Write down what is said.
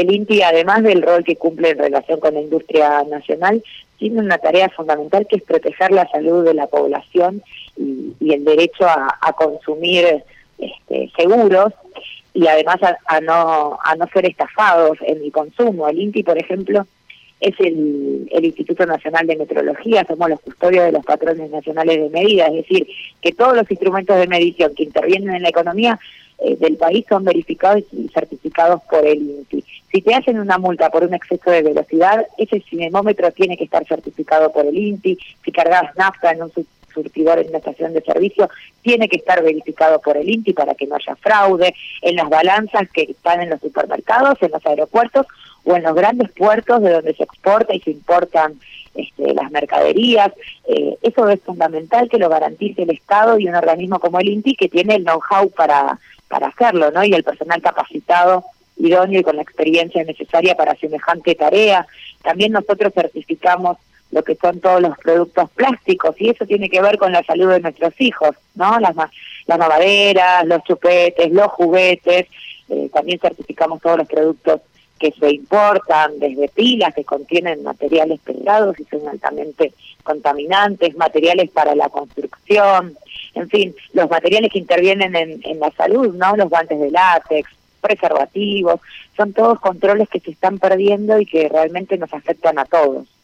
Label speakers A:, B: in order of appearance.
A: el INTI, además del rol que cumple en relación con la industria nacional, tiene una tarea fundamental que es proteger la salud de la población y el derecho a consumir seguros, y además a no ser estafados en el consumo. El INTI, por ejemplo, es el Instituto Nacional de Metrología, somos los custodios de los patrones nacionales de medida, es decir, que todos los instrumentos de medición que intervienen en la economía del país son verificados y certificados por el INTI. Si te hacen una multa por un exceso de velocidad, ese cinemómetro tiene que estar certificado por el INTI. Si cargas nafta en un surtidor en una estación de servicio, tiene que estar verificado por el INTI para que no haya fraude. En las balanzas que están en los supermercados, en los aeropuertos o en los grandes puertos de donde se exporta y se importan las mercaderías, eso es fundamental que lo garantice el Estado y un organismo como el INTI, que tiene el know-how para hacerlo, ¿no? Y el personal capacitado, idóneo y con la experiencia necesaria para semejante tarea. También nosotros certificamos lo que son todos los productos plásticos, y eso tiene que ver con la salud de nuestros hijos, ¿no? Las mamaderas, los chupetes, los juguetes. También certificamos todos los productos que se importan, desde pilas que contienen materiales pesados y son altamente contaminantes, materiales para la construcción, en fin, los materiales que intervienen en la salud, ¿no? Los guantes de látex, preservativos, son todos controles que se están perdiendo y que realmente nos afectan a todos.